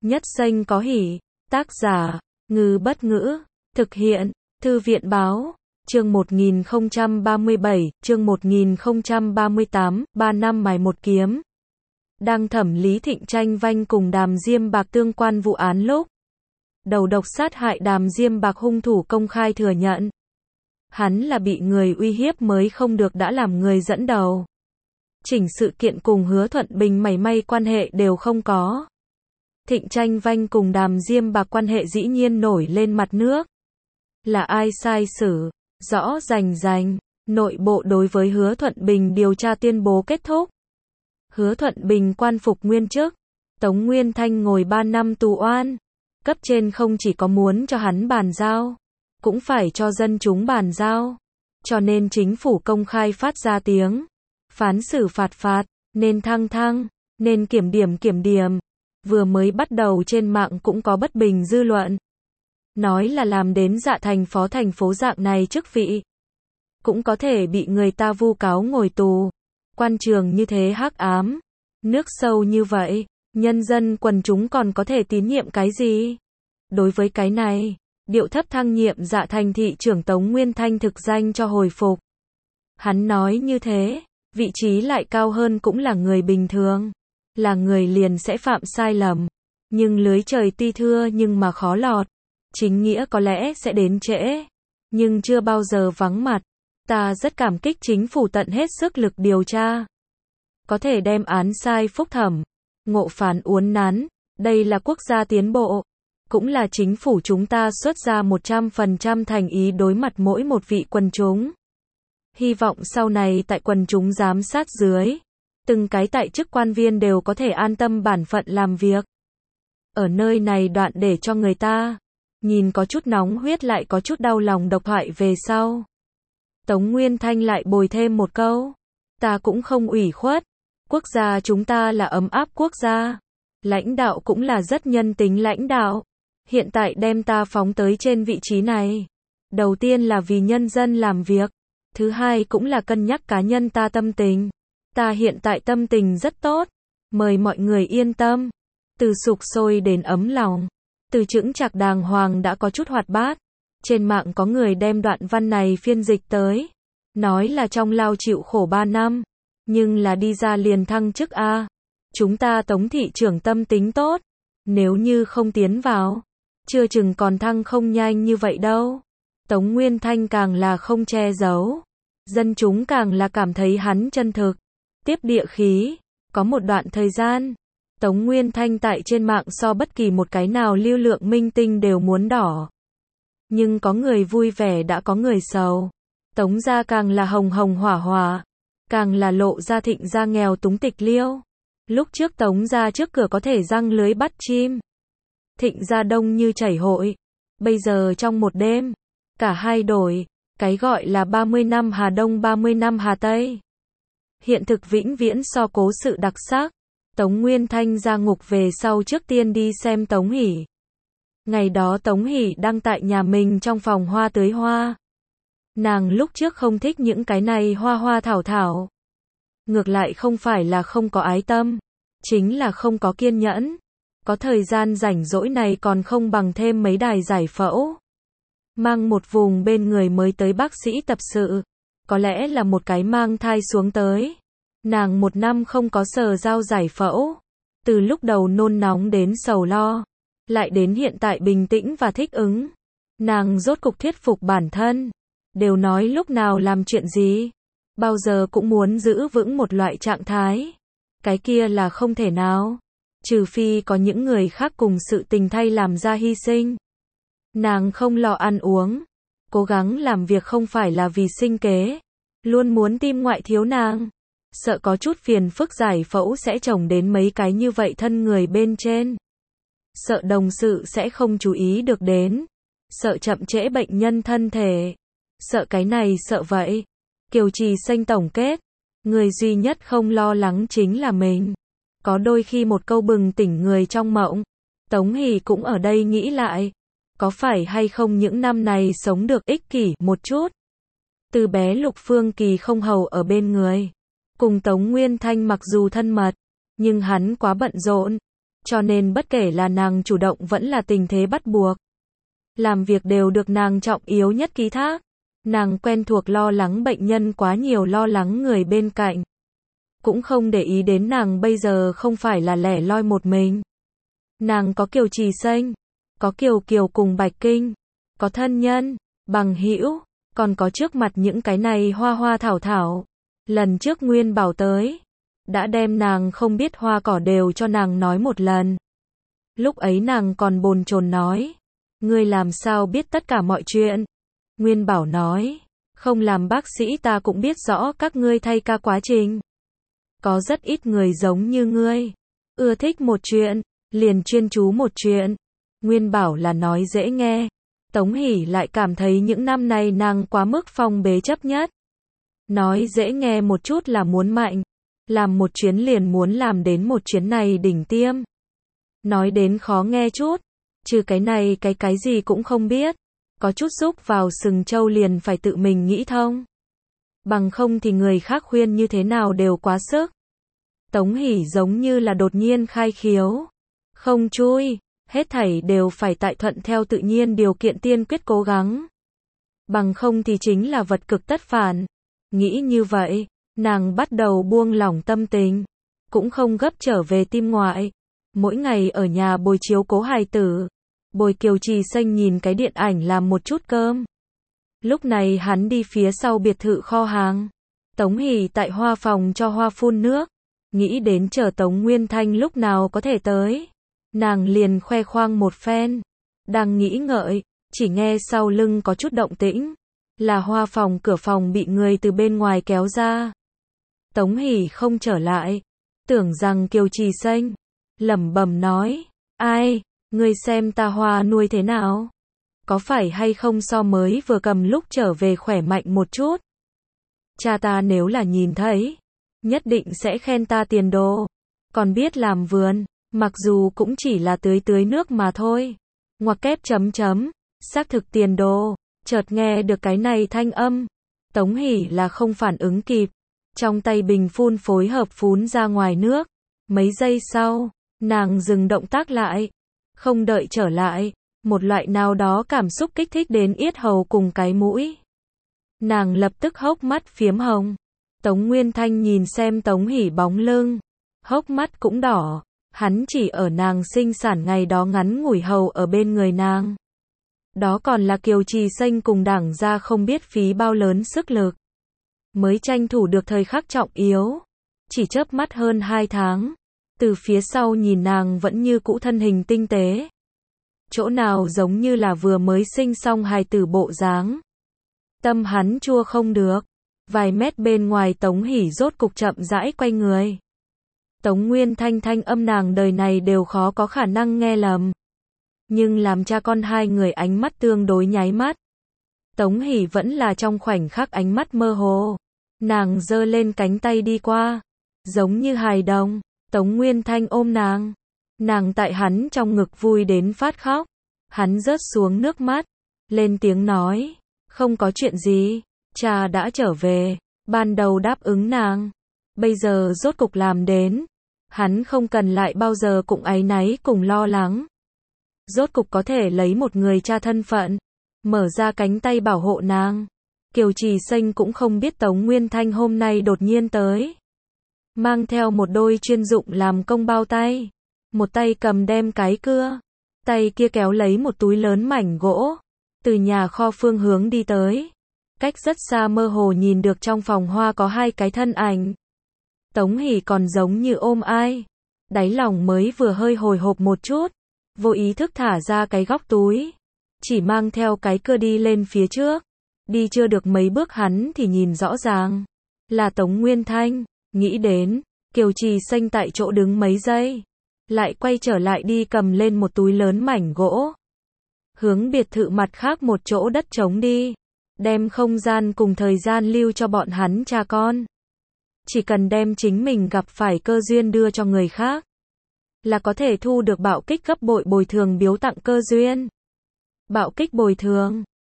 Nhất Xanh có hỉ. Tác giả, Ngư Bất Ngữ. Thực hiện, Thư viện Báo. Chương 1037, chương 1038, 3 năm mài một kiếm. Đang thẩm Lý Thịnh tranh vanh cùng Đàm Diêm Bạc tương quan vụ án lúc đầu độc sát hại Đàm Diêm Bạc hung thủ công khai thừa nhận. Hắn là bị người uy hiếp mới không được đã làm người dẫn đầu. Chỉnh sự kiện cùng Hứa Thuận Bình mảy may quan hệ đều không có. Thịnh tranh vanh cùng Đàm Diêm Bạc quan hệ dĩ nhiên nổi lên mặt nước. Là ai sai xử, rõ rành. Nội bộ đối với Hứa Thuận Bình điều tra tuyên bố kết thúc. Hứa Thuận Bình quan phục nguyên chức. Tống Nguyên Thanh ngồi 3 năm tù oan. Cấp trên không chỉ có muốn cho hắn bàn giao, cũng phải cho dân chúng bàn giao. Cho nên chính phủ công khai phát ra tiếng. Phán xử phạt, nên thăng, nên kiểm điểm. Vừa mới bắt đầu trên mạng cũng có bất bình dư luận. Nói là làm đến Dạ Thành phó thành phố dạng này chức vị. Cũng có thể bị người ta vu cáo ngồi tù. Quan trường như thế hắc ám. Nước sâu như vậy, nhân dân quần chúng còn có thể tín nhiệm cái gì? Đối với cái này, điệu thấp thăng nhiệm Dạ Thành thị trưởng Tống Nguyên Thanh thực danh cho hồi phục. Hắn nói như thế, vị trí lại cao hơn cũng là người bình thường. Là người liền sẽ phạm sai lầm. Nhưng lưới trời tuy thưa nhưng mà khó lọt. Chính nghĩa có lẽ sẽ đến trễ. Nhưng chưa bao giờ vắng mặt. Ta rất cảm kích chính phủ tận hết sức lực điều tra. Có thể đem án sai phúc thẩm. Ngộ phán uốn nắn. Đây là quốc gia tiến bộ. Cũng là chính phủ chúng ta xuất ra 100% thành ý đối mặt mỗi một vị quần chúng. Hy vọng sau này tại quần chúng giám sát dưới, từng cái tại chức quan viên đều có thể an tâm bản phận làm việc. Ở nơi này đoạn để cho người ta nhìn có chút nóng huyết lại có chút đau lòng độc thoại về sau. Tống Nguyên Thanh lại bồi thêm một câu. Ta cũng không ủy khuất. Quốc gia chúng ta là ấm áp quốc gia. Lãnh đạo cũng là rất nhân tính lãnh đạo. Hiện tại đem ta phóng tới trên vị trí này. Đầu tiên là vì nhân dân làm việc. Thứ hai cũng là cân nhắc cá nhân ta tâm tình. Ta hiện tại tâm tình rất tốt. Mời mọi người yên tâm. Từ sục sôi đến ấm lòng. Từ chững chạc đàng hoàng đã có chút hoạt bát. Trên mạng có người đem đoạn văn này phiên dịch tới. Nói là trong lao chịu khổ 3 năm. Nhưng là đi ra liền thăng chức A. Chúng ta Tống thị trưởng tâm tính tốt. Nếu như không tiến vào, chưa chừng còn thăng không nhanh như vậy đâu. Tống Nguyên Thanh càng là không che giấu. Dân chúng càng là cảm thấy hắn chân thực. Tiếp địa khí. Có một đoạn thời gian, Tống Nguyên Thanh tại trên mạng so bất kỳ một cái nào lưu lượng minh tinh đều muốn đỏ. Nhưng có người vui vẻ đã có người sầu. Tống gia càng là hồng hỏa, càng là lộ ra Thịnh gia nghèo túng tịch liêu. Lúc trước Tống gia trước cửa có thể giăng lưới bắt chim. Thịnh gia đông như chảy hội. Bây giờ trong một đêm, cả hai đổi. Cái gọi là 30 năm Hà Đông 30 năm Hà Tây. Hiện thực vĩnh viễn so cố sự đặc sắc. Tống Nguyên Thanh ra ngục về sau trước tiên đi xem Tống Hỷ. Ngày đó Tống Hỷ đang tại nhà mình trong phòng hoa tưới hoa. Nàng lúc trước không thích những cái này hoa thảo. Ngược lại không phải là không có ái tâm. Chính là không có kiên nhẫn. Có thời gian rảnh rỗi này còn không bằng thêm mấy đài giải phẫu. Mang một vùng bên người mới tới bác sĩ tập sự. Có lẽ là một cái mang thai xuống tới. Nàng 1 năm không có sờ dao giải phẫu. Từ lúc đầu nôn nóng đến sầu lo. Lại đến hiện tại bình tĩnh và thích ứng. Nàng rốt cục thuyết phục bản thân. Đều nói lúc nào làm chuyện gì. Bao giờ cũng muốn giữ vững một loại trạng thái. Cái kia là không thể nào. Trừ phi có những người khác cùng sự tình thay làm ra hy sinh. Nàng không lo ăn uống. Cố gắng làm việc không phải là vì sinh kế. Luôn muốn tim ngoại thiếu nàng. Sợ có chút phiền phức giải phẫu sẽ chồng đến mấy cái như vậy thân người bên trên. Sợ đồng sự sẽ không chú ý được đến. Sợ chậm trễ bệnh nhân thân thể. Sợ cái này sợ vậy. Kiều Trì Xanh tổng kết. Người duy nhất không lo lắng chính là mình. Có đôi khi một câu bừng tỉnh người trong mộng. Tống Hỷ cũng ở đây nghĩ lại. Có phải hay không những năm này sống được ích kỷ một chút. Từ bé Lục Phương Kỳ không hầu ở bên người. Cùng Tống Nguyên Thanh mặc dù thân mật. Nhưng hắn quá bận rộn. cho nên bất kể là nàng chủ động vẫn là tình thế bắt buộc. Làm việc đều được nàng trọng yếu nhất ký thác. Nàng quen thuộc lo lắng bệnh nhân quá nhiều, lo lắng người bên cạnh. Cũng không để ý đến nàng bây giờ không phải là lẻ loi một mình. Nàng có Kiều Trì Xanh, có Kiều Kiều cùng Bạch Kinh, có thân nhân, bằng hữu, còn có trước mặt những cái này hoa hoa thảo thảo. Lần trước Nguyên Bảo tới, đã đem nàng không biết hoa cỏ đều cho nàng nói một lần. Lúc ấy nàng còn bồn chồn nói, ngươi làm sao biết tất cả mọi chuyện? Nguyên Bảo nói, không làm bác sĩ ta cũng biết rõ các ngươi thay ca quá trình. Có rất ít người giống như ngươi, ưa thích một chuyện, liền chuyên chú một chuyện. Nguyên Bảo là nói dễ nghe, Tống Hỷ lại cảm thấy những năm này nàng quá mức phong bế chấp nhất. Nói dễ nghe một chút là muốn mạnh, làm một chuyến liền muốn làm đến một chuyến này đỉnh tiêm. Nói đến khó nghe chút, trừ cái này cái gì cũng không biết, có chút xúc vào sừng trâu liền phải tự mình nghĩ thông. Bằng không thì người khác khuyên như thế nào đều quá sức. Tống Hỷ giống như là đột nhiên khai khiếu, không chui, hết thảy đều phải tại thuận theo tự nhiên điều kiện tiên quyết cố gắng. Bằng không thì chính là vật cực tất phản. Nghĩ như vậy, nàng bắt đầu buông lỏng tâm tình, cũng không gấp trở về tim ngoại. Mỗi ngày ở nhà bồi chiếu cố hài tử, bồi Kiều Trì Xanh nhìn cái điện ảnh làm một chút cơm. Lúc này hắn đi phía sau biệt thự kho hàng. Tống Hỷ tại hoa phòng cho hoa phun nước, nghĩ đến chờ Tống Nguyên Thanh lúc nào có thể tới. Nàng liền khoe khoang một phen. Đang nghĩ ngợi, chỉ nghe sau lưng có chút động tĩnh. Là hoa phòng cửa phòng bị người từ bên ngoài kéo ra. Tống Hỷ không trở lại, tưởng rằng Kiều Trì Xanh, lẩm bẩm nói, ai, ngươi xem ta hoa nuôi thế nào? Có phải hay không so mới vừa cầm lúc trở về khỏe mạnh một chút? Cha ta nếu là nhìn thấy, nhất định sẽ khen ta tiền đồ. Còn biết làm vườn, mặc dù cũng chỉ là tưới nước mà thôi. Ngoặc kép chấm chấm, xác thực tiền đồ. Chợt nghe được cái này thanh âm, Tống Hỷ là không phản ứng kịp, trong tay bình phun phối hợp phun ra ngoài nước. Mấy giây sau, nàng dừng động tác lại, không đợi trở lại, một loại nào đó cảm xúc kích thích đến yết hầu cùng cái mũi. Nàng lập tức hốc mắt phiếm hồng. Tống Nguyên Thanh nhìn xem Tống Hỷ bóng lưng, hốc mắt cũng đỏ, hắn chỉ ở nàng sinh sản ngày đó ngắn ngủi hầu ở bên người nàng. Đó còn là Kiều Trì Xanh cùng đảng gia không biết phí bao lớn sức lực, mới tranh thủ được thời khắc trọng yếu. Chỉ chớp mắt hơn 2 tháng, từ phía sau nhìn nàng vẫn như cũ thân hình tinh tế. Chỗ nào giống như là vừa mới sinh xong hài tử bộ dáng. Tâm hắn chua không được. Vài mét bên ngoài Tống Hỷ rốt cục chậm rãi quay người. Tống Nguyên Thanh thanh âm nàng đời này đều khó có khả năng nghe lầm. Nhưng làm cha con hai người ánh mắt tương đối nháy mắt. Tống Hỷ vẫn là trong khoảnh khắc ánh mắt mơ hồ. Nàng giơ lên cánh tay đi qua, giống như hài đồng. Tống Nguyên Thanh ôm nàng. Nàng tại hắn trong ngực vui đến phát khóc. Hắn rớt xuống nước mắt, lên tiếng nói, không có chuyện gì, cha đã trở về. Ban đầu đáp ứng nàng, bây giờ rốt cục làm đến. Hắn không cần lại bao giờ cũng áy náy cùng lo lắng. Rốt cục có thể lấy một người cha thân phận, mở ra cánh tay bảo hộ nàng. Kiều Trì Xanh cũng không biết Tống Nguyên Thanh hôm nay đột nhiên tới. Mang theo một đôi chuyên dụng làm công bao tay. Một tay cầm đem cái cưa. Tay kia kéo lấy một túi lớn mảnh gỗ. Từ nhà kho phương hướng đi tới. Cách rất xa mơ hồ nhìn được trong phòng hoa có hai cái thân ảnh. Tống Hỷ còn giống như ôm ai. Đáy lòng mới vừa hơi hồi hộp một chút. Vô ý thức thả ra cái góc túi. Chỉ mang theo cái cưa đi lên phía trước. Đi chưa được mấy bước hắn thì nhìn rõ ràng. Là Tống Nguyên Thanh. Nghĩ đến, Kiều Trì Xanh tại chỗ đứng mấy giây. Lại quay trở lại đi cầm lên một túi lớn mảnh gỗ. Hướng biệt thự mặt khác một chỗ đất trống đi. Đem không gian cùng thời gian lưu cho bọn hắn cha con. Chỉ cần đem chính mình gặp phải cơ duyên đưa cho người khác. Là có thể thu được bạo kích gấp bội bồi thường biếu tặng cơ duyên. Bạo kích bồi thường.